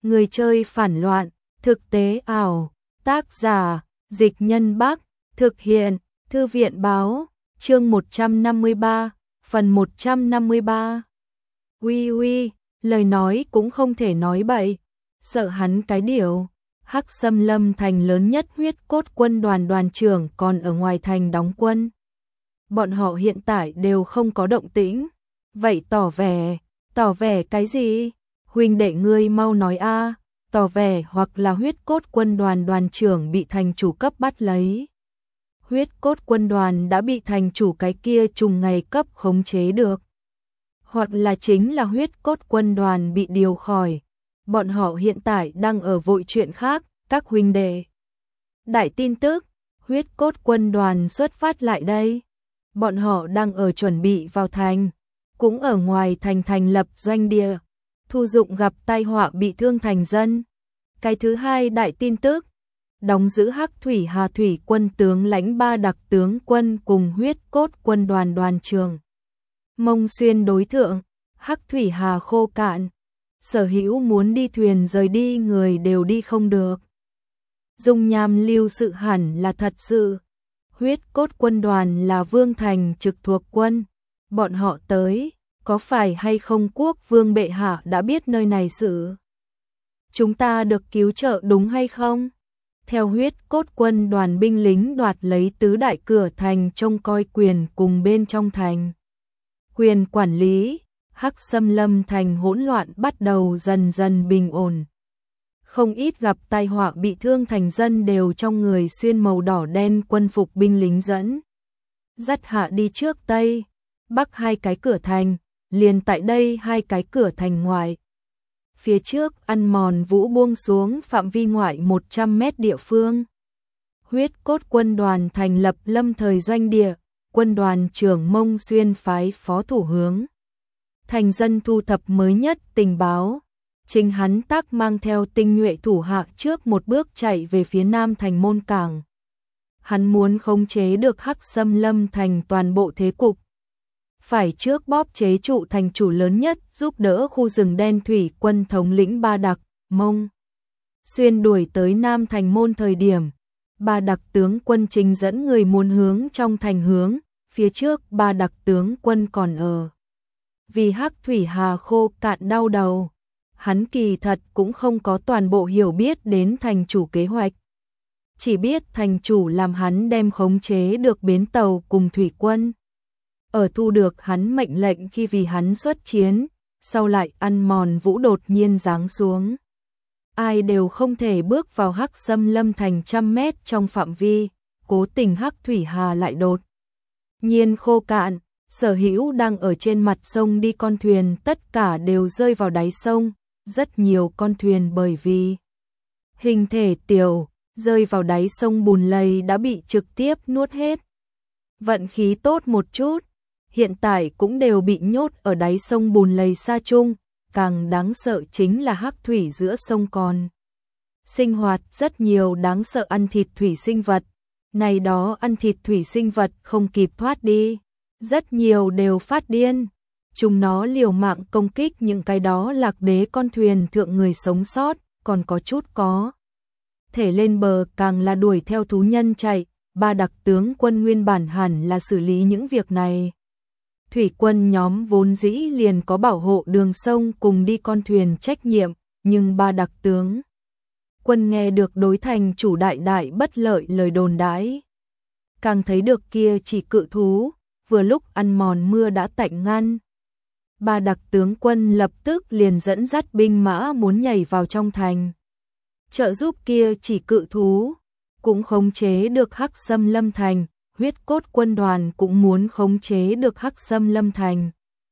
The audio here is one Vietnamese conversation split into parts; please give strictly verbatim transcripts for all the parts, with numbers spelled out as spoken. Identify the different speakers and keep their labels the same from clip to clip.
Speaker 1: Người chơi phản loạn, thực tế ảo, tác giả, Dịch Nhân Bắc, thực hiện, Thư viện báo, chương một trăm năm mươi ba, phần một trăm năm mươi ba. Uy uy, lời nói cũng không thể nói bậy, sợ hắn cái điều. Hắc Xâm Lâm thành lớn nhất huyết cốt quân đoàn đoàn trưởng còn ở ngoài thành đóng quân. Bọn họ hiện tại đều không có động tĩnh. Vậy tỏ vẻ, tỏ vẻ cái gì? Huynh đệ ngươi mau nói a, tỏ vẻ hoặc là huyết cốt quân đoàn đoàn trưởng bị thành chủ cấp bắt lấy. Huyết cốt quân đoàn đã bị thành chủ cái kia trùng ngày cấp khống chế được. Hoặc là chính là huyết cốt quân đoàn bị điều khỏi. Bọn họ hiện tại đang ở vội chuyện khác, các huynh đệ. Đại tin tức, huyết cốt quân đoàn xuất phát lại đây. Bọn họ đang ở chuẩn bị vào thành, cũng ở ngoài thành thành lập doanh địa, thu dụng gặp tai họa bị thương thành dân. Cái thứ hai đại tin tức, đóng giữ Hắc Thủy Hà Thủy quân tướng lãnh ba đặc tướng quân cùng huyết cốt quân đoàn đoàn trưởng. Mông Xuyên đối thượng, Hắc Thủy Hà khô cạn, sở hữu muốn đi thuyền rời đi người đều đi không được. Dung nham lưu sự hẳn là thật sự. Huyết cốt quân đoàn là Vương Thành trực thuộc quân. Bọn họ tới, có phải hay không quốc vương bệ hạ đã biết nơi này sự? Chúng ta được cứu trợ đúng hay không? Theo huyết cốt quân đoàn binh lính đoạt lấy tứ đại cửa thành trông coi quyền cùng bên trong thành. Quyền quản lý, Hắc Xâm Lâm thành hỗn loạn bắt đầu dần dần bình ổn. Không ít gặp tai họa bị thương thành dân đều trong người xuyên màu đỏ đen quân phục binh lính dẫn. Dắt hạ đi trước Tây, Bắc hai cái cửa thành, liền tại đây hai cái cửa thành ngoại. Phía trước ăn mòn vũ buông xuống phạm vi ngoại một trăm mét địa phương. Huyết cốt quân đoàn thành lập lâm thời doanh địa, quân đoàn trưởng Mông Xuyên phái phó thủ hướng. Thành dân thu thập mới nhất tình báo. Chính hắn tác mang theo tinh nhuệ thủ hạ trước một bước chạy về phía nam thành môn cảng. Hắn muốn khống chế được Hắc Xâm Lâm thành toàn bộ thế cục. Phải trước bóp chế trụ thành chủ lớn nhất giúp đỡ khu rừng đen thủy quân thống lĩnh ba đặc, Mông Xuyên đuổi tới nam thành môn thời điểm. Ba đặc tướng quân trình dẫn người muốn hướng trong thành hướng, phía trước ba đặc tướng quân còn ở. Vì Hắc Thủy Hà khô cạn đau đầu. Hắn kỳ thật cũng không có toàn bộ hiểu biết đến thành chủ kế hoạch. Chỉ biết thành chủ làm hắn đem khống chế được bến tàu cùng thủy quân. Ở thu được hắn mệnh lệnh khi vì hắn xuất chiến, sau lại ăn mòn vũ đột nhiên giáng xuống. Ai đều không thể bước vào Hắc Xâm Lâm thành trăm mét trong phạm vi, cố tình Hắc Thủy Hà lại đột nhiên khô cạn, sở hữu đang ở trên mặt sông đi con thuyền tất cả đều rơi vào đáy sông. Rất nhiều con thuyền bởi vì hình thể tiểu, rơi vào đáy sông bùn lầy đã bị trực tiếp nuốt hết. Vận khí tốt một chút, hiện tại cũng đều bị nhốt ở đáy sông bùn lầy xa chung, càng đáng sợ chính là hắc thủy giữa sông còn. Sinh hoạt rất nhiều đáng sợ ăn thịt thủy sinh vật, này đó ăn thịt thủy sinh vật không kịp thoát đi, rất nhiều đều phát điên. Chúng nó liều mạng công kích những cái đó lạc đế con thuyền thượng người sống sót, còn có chút có thể lên bờ càng là đuổi theo thú nhân chạy. Ba đặc tướng quân nguyên bản hẳn là xử lý những việc này. Thủy quân nhóm vốn dĩ liền có bảo hộ đường sông cùng đi con thuyền trách nhiệm, nhưng ba đặc tướng quân nghe được đối thành chủ đại đại bất lợi lời đồn đãi. Càng thấy được kia chỉ cự thú, vừa lúc ăn mòn mưa đã tạnh ngăn. Ba đặc tướng quân lập tức liền dẫn dắt binh mã muốn nhảy vào trong thành. Trợ giúp kia chỉ cự thú, cũng khống chế được Hắc Xâm Lâm thành, huyết cốt quân đoàn cũng muốn khống chế được Hắc Xâm Lâm thành.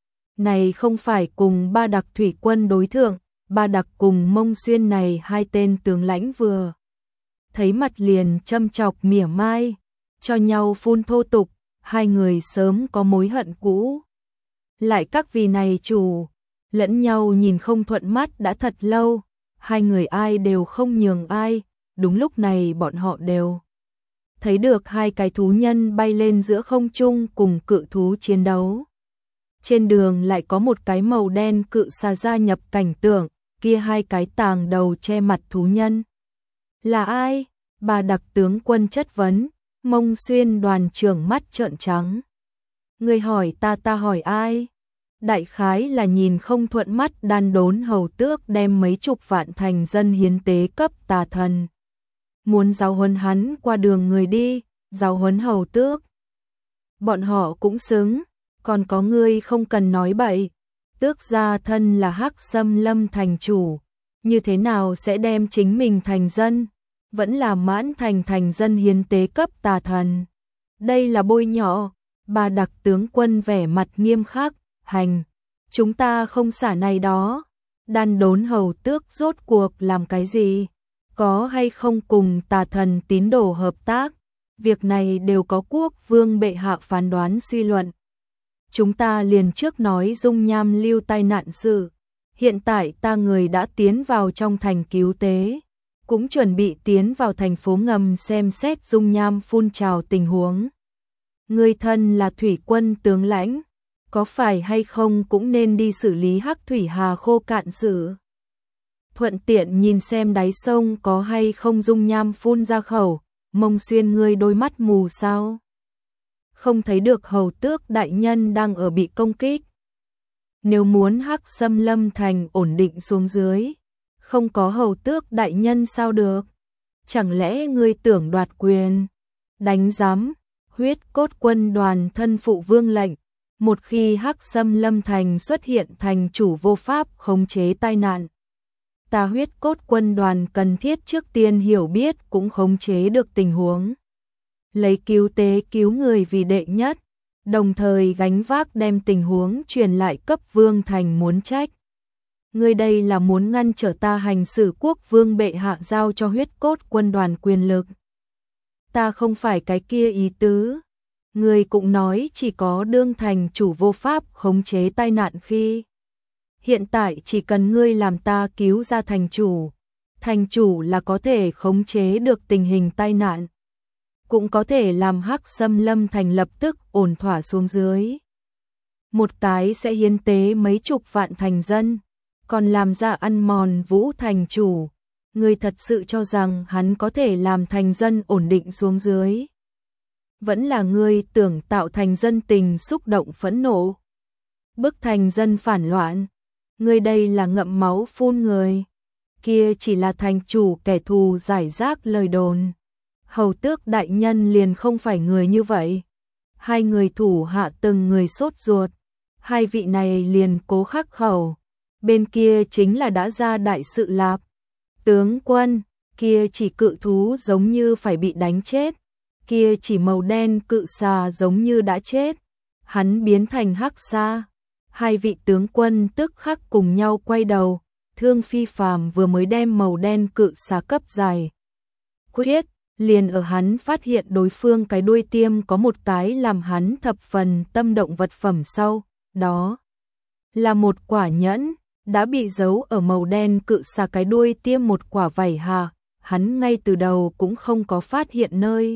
Speaker 1: Này không phải cùng ba đặc thủy quân đối thượng, ba đặc cùng Mông Xuyên này hai tên tướng lãnh vừa thấy mặt liền châm chọc mỉa mai, cho nhau phun thô tục, hai người sớm có mối hận cũ. Lại các vì này chủ, lẫn nhau nhìn không thuận mắt đã thật lâu, hai người ai đều không nhường ai, đúng lúc này bọn họ đều thấy được hai cái thú nhân bay lên giữa không trung cùng cự thú chiến đấu. Trên đường lại có một cái màu đen cự xà gia nhập cảnh tượng, kia hai cái tàng đầu che mặt thú nhân. Là ai? Bà đặc tướng quân chất vấn, Mông Xuyên đoàn trưởng mắt trợn trắng. Người hỏi ta ta hỏi ai? Đại khái là nhìn không thuận mắt Đan Đốn hầu tước đem mấy chục vạn thành dân hiến tế cấp tà thần. Muốn giáo huấn hắn qua đường người đi, giáo huấn hầu tước. Bọn họ cũng xứng, còn có ngươi không cần nói bậy. Tước gia thân là Hắc Xâm Lâm thành chủ, như thế nào sẽ đem chính mình thành dân, vẫn là Mãn Thành thành dân hiến tế cấp tà thần. Đây là bôi nhọ. Bà đặc tướng quân vẻ mặt nghiêm khắc, hành, chúng ta không xả này đó. Đan Đốn hầu tước rốt cuộc làm cái gì? Có hay không cùng tà thần tín đồ hợp tác? Việc này đều có quốc vương bệ hạ phán đoán suy luận. Chúng ta liền trước nói dung nham lưu tai nạn sự. Hiện tại ta người đã tiến vào trong thành cứu tế, cũng chuẩn bị tiến vào thành phố ngầm xem xét dung nham phun trào tình huống. Người thân là thủy quân tướng lãnh, có phải hay không cũng nên đi xử lý Hắc Thủy Hà khô cạn sự. Thuận tiện nhìn xem đáy sông có hay không dung nham phun ra khẩu. Mông Xuyên ngươi đôi mắt mù sao? Không thấy được hầu tước đại nhân đang ở bị công kích. Nếu muốn Hắc Xâm Lâm thành ổn định xuống dưới, không có hầu tước đại nhân sao được? Chẳng lẽ ngươi tưởng đoạt quyền? Đánh giám, huyết cốt quân đoàn thân phụ vương lệnh, một khi Hắc Xâm Lâm thành xuất hiện thành chủ vô pháp khống chế tai nạn, ta huyết cốt quân đoàn cần thiết trước tiên hiểu biết cũng khống chế được tình huống. Lấy cứu tế cứu người vì đệ nhất, đồng thời gánh vác đem tình huống truyền lại cấp vương thành muốn trách. Ngươi đây là muốn ngăn trở ta hành xử quốc vương bệ hạ giao cho huyết cốt quân đoàn quyền lực. Ta không phải cái kia ý tứ. Ngươi cũng nói chỉ có đương thành chủ vô pháp khống chế tai nạn khi. Hiện tại chỉ cần ngươi làm ta cứu ra thành chủ, thành chủ là có thể khống chế được tình hình tai nạn, cũng có thể làm Hắc Xâm Lâm thành lập tức ổn thỏa xuống dưới. Một cái sẽ hiến tế mấy chục vạn thành dân, còn làm ra ăn mòn Vũ thành chủ, ngươi thật sự cho rằng hắn có thể làm thành dân ổn định xuống dưới? Vẫn là ngươi tưởng tạo thành dân tình xúc động phẫn nộ, bức thành dân phản loạn. Ngươi đây là ngậm máu phun người. Kia chỉ là thành chủ kẻ thù giải rác lời đồn. Hầu tước đại nhân liền không phải người như vậy. Hai người thủ hạ từng người sốt ruột. Hai vị này liền cố khắc khẩu. Bên kia chính là đã ra đại sự lạp. Tướng quân, kia chỉ cự thú giống như phải bị đánh chết. Kia chỉ màu đen cự xà giống như đã chết. Hắn biến thành hắc xa. Hai vị tướng quân tức khắc cùng nhau quay đầu, Thương Phi Phàm vừa mới đem màu đen cự xà cấp dài. Quyết, liền ở hắn phát hiện đối phương cái đuôi tiêm có một cái làm hắn thập phần tâm động vật phẩm sau, đó là một quả nhẫn, đã bị giấu ở màu đen cự xà cái đuôi tiêm một quả vảy hà, hắn ngay từ đầu cũng không có phát hiện nơi.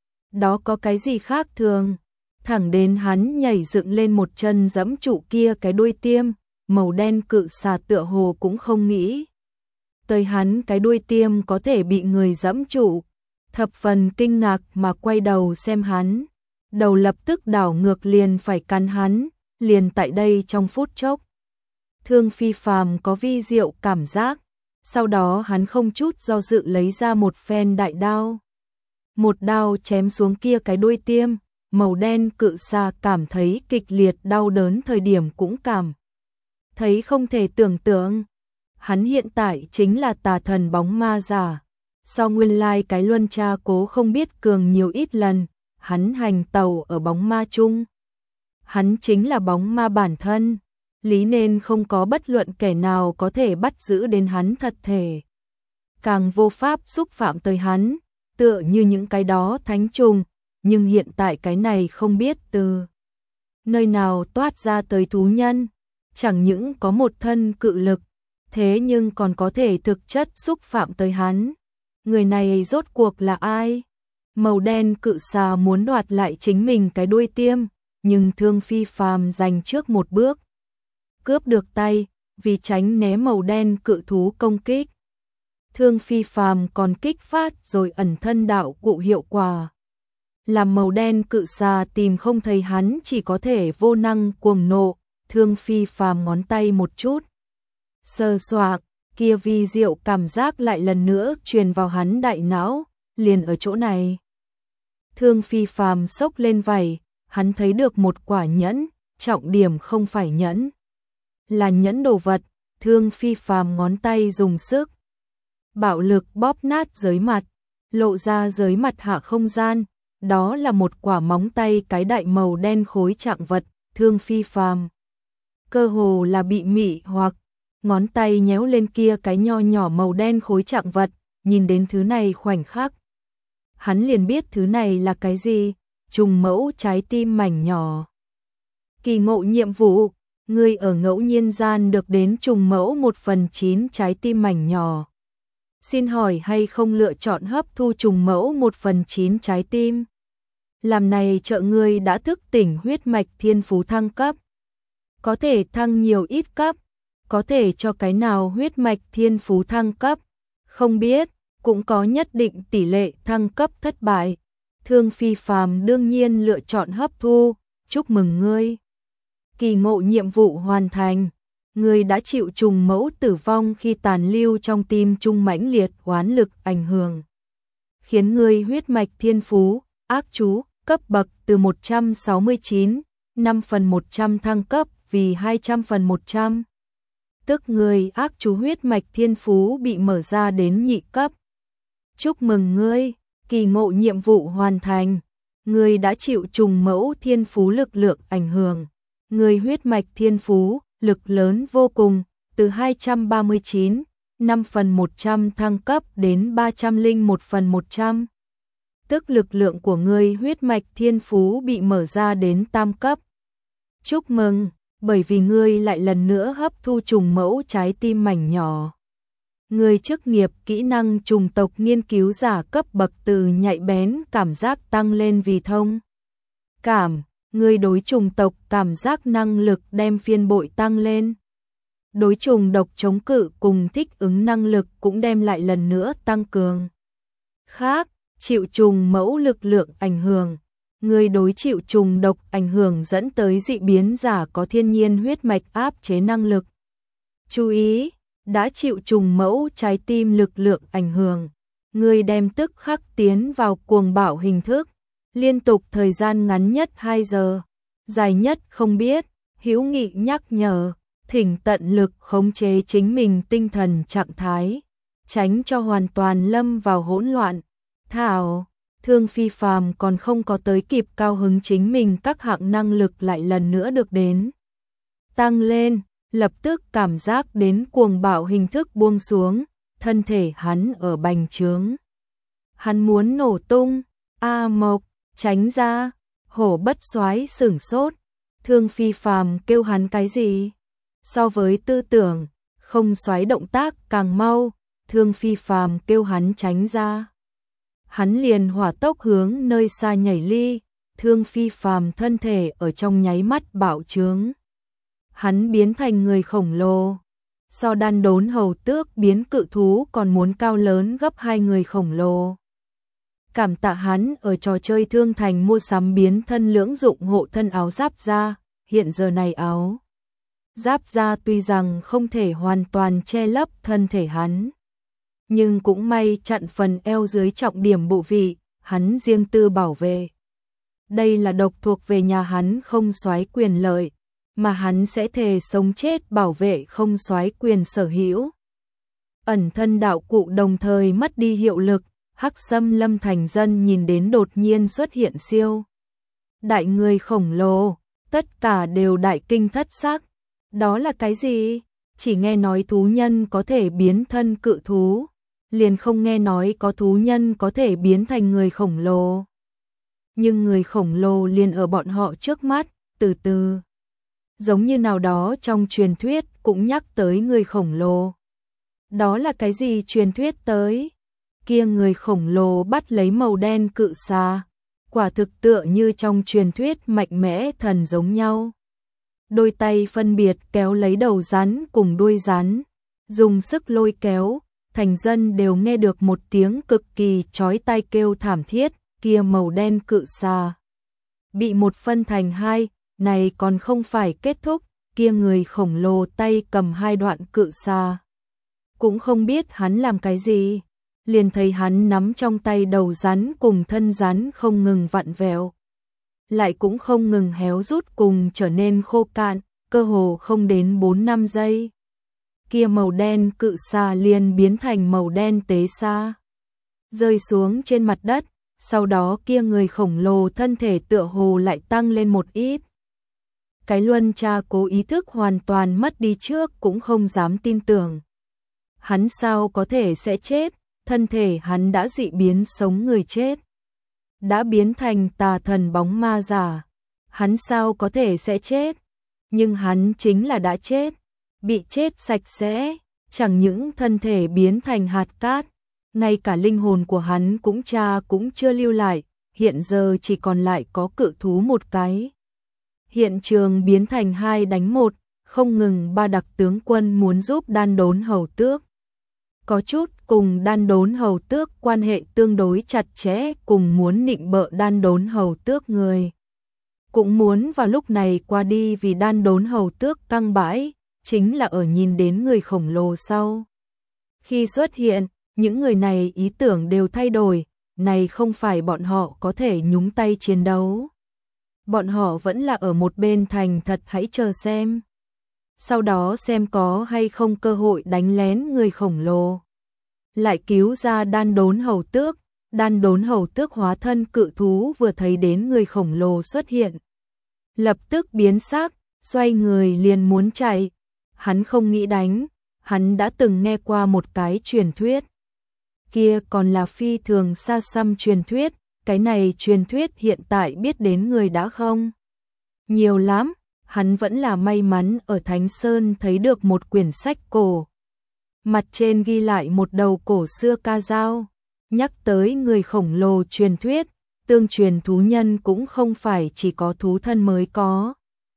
Speaker 1: Đó có cái gì khác thường. Thẳng đến hắn nhảy dựng lên một chân giẫm trụ kia cái đuôi tiêm, màu đen cự xà tựa hồ cũng không nghĩ tới hắn cái đuôi tiêm có thể bị người giẫm trụ, thập phần kinh ngạc mà quay đầu xem hắn, đầu lập tức đảo ngược liền phải cắn hắn, liền tại đây trong phút chốc. Thương Phi Phàm có vi diệu cảm giác, sau đó hắn không chút do dự lấy ra một phen đại đao. Một đao chém xuống kia cái đuôi tiêm. Màu đen cự xà cảm thấy kịch liệt đau đớn thời điểm cũng cảm thấy không thể tưởng tượng. Hắn hiện tại chính là tà thần bóng ma giả. So nguyên lai cái luân tra cố không biết cường nhiều ít lần, hắn hành tàu ở bóng ma chung. Hắn chính là bóng ma bản thân, lý nên không có bất luận kẻ nào có thể bắt giữ đến hắn thật thể. Càng vô pháp xúc phạm tới hắn, tựa như những cái đó thánh trùng. Nhưng hiện tại cái này không biết từ nơi nào toát ra tới thú nhân, chẳng những có một thân cự lực, thế nhưng còn có thể thực chất xúc phạm tới hắn. Người này rốt cuộc là ai? Màu đen cự xà muốn đoạt lại chính mình cái đuôi tiêm, nhưng Thương Phi Phàm giành trước một bước, cướp được tay, vì tránh né màu đen cự thú công kích. Thương phi phàm còn kích phát rồi ẩn thân đạo cụ hiệu quả. Làm màu đen cự xà tìm không thấy hắn chỉ có thể vô năng cuồng nộ, Thương phi phàm ngón tay một chút. Sờ soạc, kia vi diệu cảm giác lại lần nữa truyền vào hắn đại não, liền ở chỗ này. Thương phi phàm xốc lên vảy, hắn thấy được một quả nhẫn, trọng điểm không phải nhẫn, là nhẫn đồ vật. Thương phi phàm ngón tay dùng sức bạo lực bóp nát giới mặt, lộ ra giới mặt hạ không gian, đó là một quả móng tay cái đại màu đen khối trạng vật. Thương phi phàm cơ hồ là bị mị hoặc, ngón tay nhéo lên kia cái nho nhỏ màu đen khối trạng vật, nhìn đến thứ này khoảnh khắc, hắn liền biết thứ này là cái gì, trùng mẫu trái tim mảnh nhỏ. Kỳ ngộ nhiệm vụ, ngươi ở ngẫu nhiên gian được đến trùng mẫu một phần chín trái tim mảnh nhỏ. Xin hỏi hay không lựa chọn hấp thu trùng mẫu một phần chín trái tim? Làm này trợ ngươi đã thức tỉnh huyết mạch thiên phú thăng cấp. Có thể thăng nhiều ít cấp, có thể cho cái nào huyết mạch thiên phú thăng cấp, không biết, cũng có nhất định tỷ lệ thăng cấp thất bại. Thương phi phàm đương nhiên lựa chọn hấp thu, chúc mừng ngươi. Kỳ ngộ nhiệm vụ hoàn thành, ngươi đã chịu trùng mẫu tử vong khi tàn lưu trong tim trung mãnh liệt oán lực ảnh hưởng, khiến ngươi huyết mạch thiên phú, ác chú, cấp bậc từ một trăm sáu mươi chín, năm phần một trăm thăng cấp vì hai trăm phần một trăm. Tức ngươi ác chú huyết mạch thiên phú bị mở ra đến nhị cấp. Chúc mừng ngươi, kỳ ngộ nhiệm vụ hoàn thành, ngươi đã chịu trùng mẫu thiên phú lực lượng ảnh hưởng, ngươi huyết mạch thiên phú, lực lớn vô cùng, từ hai trăm ba mươi chín, năm phần một trăm thăng cấp đến ba trăm lẻ một phần một trăm. Tức lực lượng của ngươi huyết mạch thiên phú bị mở ra đến tam cấp. Chúc mừng, bởi vì ngươi lại lần nữa hấp thu trùng mẫu trái tim mảnh nhỏ. Ngươi chức nghiệp kỹ năng trùng tộc nghiên cứu giả cấp bậc từ nhạy bén cảm giác tăng lên vì thông cảm, ngươi đối trùng tộc cảm giác năng lực đem phiên bội tăng lên. Đối trùng độc chống cự cùng thích ứng năng lực cũng đem lại lần nữa tăng cường. Khác, chịu trùng mẫu lực lượng ảnh hưởng, người đối chịu trùng độc ảnh hưởng dẫn tới dị biến giả có thiên nhiên huyết mạch áp chế năng lực. Chú ý, đã chịu trùng mẫu trái tim lực lượng ảnh hưởng, người đem tức khắc tiến vào cuồng bạo hình thức, liên tục thời gian ngắn nhất hai giờ, dài nhất không biết, hữu nghị nhắc nhở, thỉnh tận lực khống chế chính mình tinh thần trạng thái, tránh cho hoàn toàn lâm vào hỗn loạn. Thảo, Thương phi phàm còn không có tới kịp cao hứng chính mình các hạng năng lực lại lần nữa được đến tăng lên, lập tức cảm giác đến cuồng bạo hình thức buông xuống, thân thể hắn ở bành trướng. Hắn muốn nổ tung, A Mộc, tránh ra, hổ bất soái sửng sốt, Thương phi phàm kêu hắn cái gì? So với tư tưởng, không soái động tác càng mau, Thương phi phàm kêu hắn tránh ra. Hắn liền hỏa tốc hướng nơi xa nhảy ly, Thương phi phàm thân thể ở trong nháy mắt bạo trướng. Hắn biến thành người khổng lồ, so đan đốn hầu tước biến cự thú còn muốn cao lớn gấp hai người khổng lồ. Cảm tạ hắn ở trò chơi thương thành mua sắm biến thân lưỡng dụng hộ thân áo giáp da, hiện giờ này áo giáp da tuy rằng không thể hoàn toàn che lấp thân thể hắn, nhưng cũng may chặn phần eo dưới trọng điểm bộ vị, hắn riêng tư bảo vệ. Đây là độc thuộc về nhà hắn không soái quyền lợi, mà hắn sẽ thề sống chết bảo vệ không soái quyền sở hữu. Ẩn thân đạo cụ đồng thời mất đi hiệu lực, Hắc Sâm Lâm thành dân nhìn đến đột nhiên xuất hiện siêu đại người khổng lồ, tất cả đều đại kinh thất sắc. Đó là cái gì? Chỉ nghe nói thú nhân có thể biến thân cự thú, liền không nghe nói có thú nhân có thể biến thành người khổng lồ. Nhưng người khổng lồ liền ở bọn họ trước mắt, từ từ. Giống như nào đó trong truyền thuyết cũng nhắc tới người khổng lồ. Đó là cái gì truyền thuyết tới? Kia người khổng lồ bắt lấy màu đen cự xà, quả thực tựa như trong truyền thuyết mạnh mẽ thần giống nhau. đôi tay phân biệt kéo lấy đầu rắn cùng đuôi rắn, dùng sức lôi kéo, thành dân đều nghe được một tiếng cực kỳ chói tai kêu thảm thiết, kia màu đen cự xà bị một phân thành hai, này còn không phải kết thúc, kia người khổng lồ tay cầm hai đoạn cự xà. Cũng không biết hắn làm cái gì, liền thấy hắn nắm trong tay đầu rắn cùng thân rắn không ngừng vặn vẹo, lại cũng không ngừng héo rút cùng trở nên khô cạn, cơ hồ không đến bốn năm giây. Kia màu đen cự xà liền biến thành màu đen tế xa, rơi xuống trên mặt đất, sau đó kia người khổng lồ thân thể tựa hồ lại tăng lên một ít. Cái luân cha cố ý thức hoàn toàn mất đi trước cũng không dám tin tưởng. Hắn sao có thể sẽ chết, thân thể hắn đã dị biến sống người chết, đã biến thành tà thần bóng ma giả, hắn sao có thể sẽ chết, nhưng hắn chính là đã chết, bị chết sạch sẽ, chẳng những thân thể biến thành hạt cát, ngay cả linh hồn của hắn cũng cha cũng chưa lưu lại, hiện giờ chỉ còn lại có cự thú một cái. Hiện trường biến thành hai đánh một, không ngừng ba đặc tướng quân muốn giúp đan đốn hầu tước. Có chút cùng đan đốn hầu tước quan hệ tương đối chặt chẽ, cùng muốn nịnh bợ đan đốn hầu tước người. Cũng muốn vào lúc này qua đi, vì đan đốn hầu tước căng bãi, chính là ở nhìn đến người khổng lồ sau. Khi xuất hiện, những người này ý tưởng đều thay đổi, này không phải bọn họ có thể nhúng tay chiến đấu. Bọn họ vẫn là ở một bên thành thật hãy chờ xem. Sau đó xem có hay không cơ hội đánh lén người khổng lồ. Lại cứu ra đan đốn hầu tước, đan đốn hầu tước hóa thân cự thú vừa thấy đến người khổng lồ xuất hiện. Lập tức biến sắc, xoay người liền muốn chạy. Hắn không nghĩ đánh, hắn đã từng nghe qua một cái truyền thuyết. Kia còn là phi thường xa xăm truyền thuyết, cái này truyền thuyết hiện tại biết đến người đã không nhiều lắm, hắn vẫn là may mắn ở Thánh Sơn thấy được một quyển sách cổ. Mặt trên ghi lại một đầu cổ xưa ca dao, nhắc tới người khổng lồ truyền thuyết, tương truyền thú nhân cũng không phải chỉ có thú thân mới có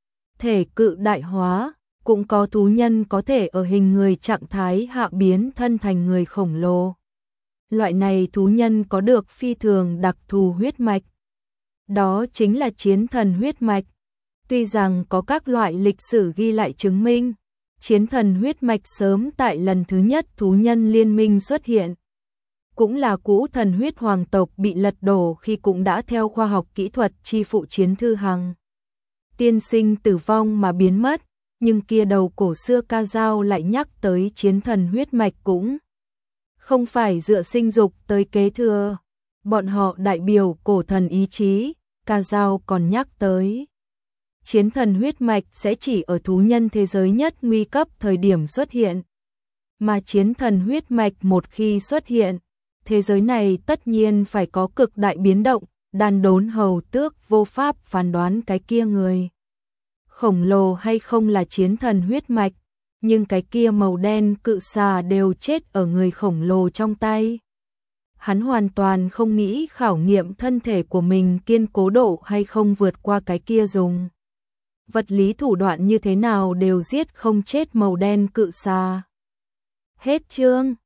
Speaker 1: thể cự đại hóa, cũng có thú nhân có thể ở hình người trạng thái hạ biến thân thành người khổng lồ. Loại này thú nhân có được phi thường đặc thù huyết mạch, đó chính là chiến thần huyết mạch. Tuy rằng có các loại lịch sử ghi lại chứng minh, chiến thần huyết mạch sớm tại lần thứ nhất thú nhân liên minh xuất hiện, cũng là cũ thần huyết hoàng tộc bị lật đổ khi cũng đã theo khoa học kỹ thuật chi phụ chiến thư hằng tiên sinh tử vong mà biến mất, nhưng kia đầu cổ xưa ca dao lại nhắc tới chiến thần huyết mạch cũng không phải dựa sinh dục tới kế thừa, bọn họ đại biểu cổ thần ý chí, ca dao còn nhắc tới. Chiến thần huyết mạch sẽ chỉ ở thú nhân thế giới nhất nguy cấp thời điểm xuất hiện. Mà chiến thần huyết mạch một khi xuất hiện, thế giới này tất nhiên phải có cực đại biến động, đan đốn hầu tước vô pháp phán đoán cái kia người khổng lồ hay không là chiến thần huyết mạch, nhưng cái kia màu đen cự xà đều chết ở người khổng lồ trong tay. Hắn hoàn toàn không nghĩ khảo nghiệm thân thể của mình kiên cố độ hay không vượt qua cái kia dùng vật lý thủ đoạn như thế nào đều giết không chết màu đen cự xà. Hết chương.